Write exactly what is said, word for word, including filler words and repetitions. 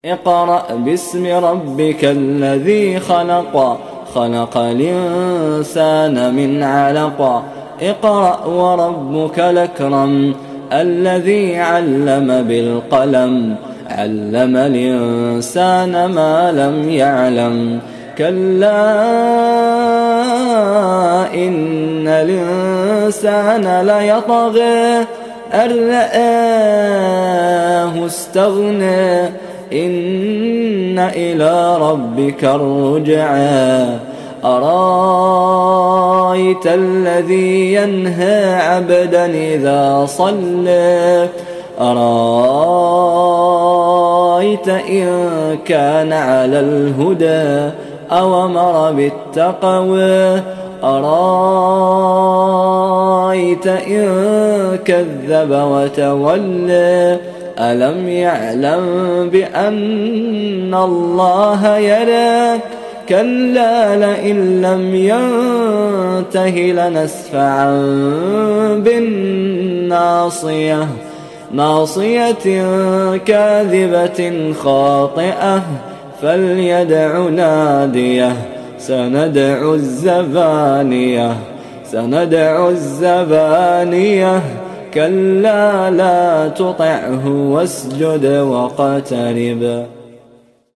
اقرأ باسم ربك الذي خلق خلق الإنسان من علق اقرأ وربك الأكرم الذي علم بالقلم علم الإنسان ما لم يعلم كلا إن الإنسان ليطغى أن رآه استغنى إن إلى ربك الرجعى أرايت الذي ينهى عبدا إذا صلى أرايت إن كان على الهدى أو أمر بالتقوى أرايت إن كذب وتولى ألم يعلم بأن الله يرى كلا لئن لم ينته لنسفعا بالناصية ناصية كاذبة خاطئة فليدع ناديه سندع الزبانية سندع الزبانية كلا لا تطعه واسجد واقترب.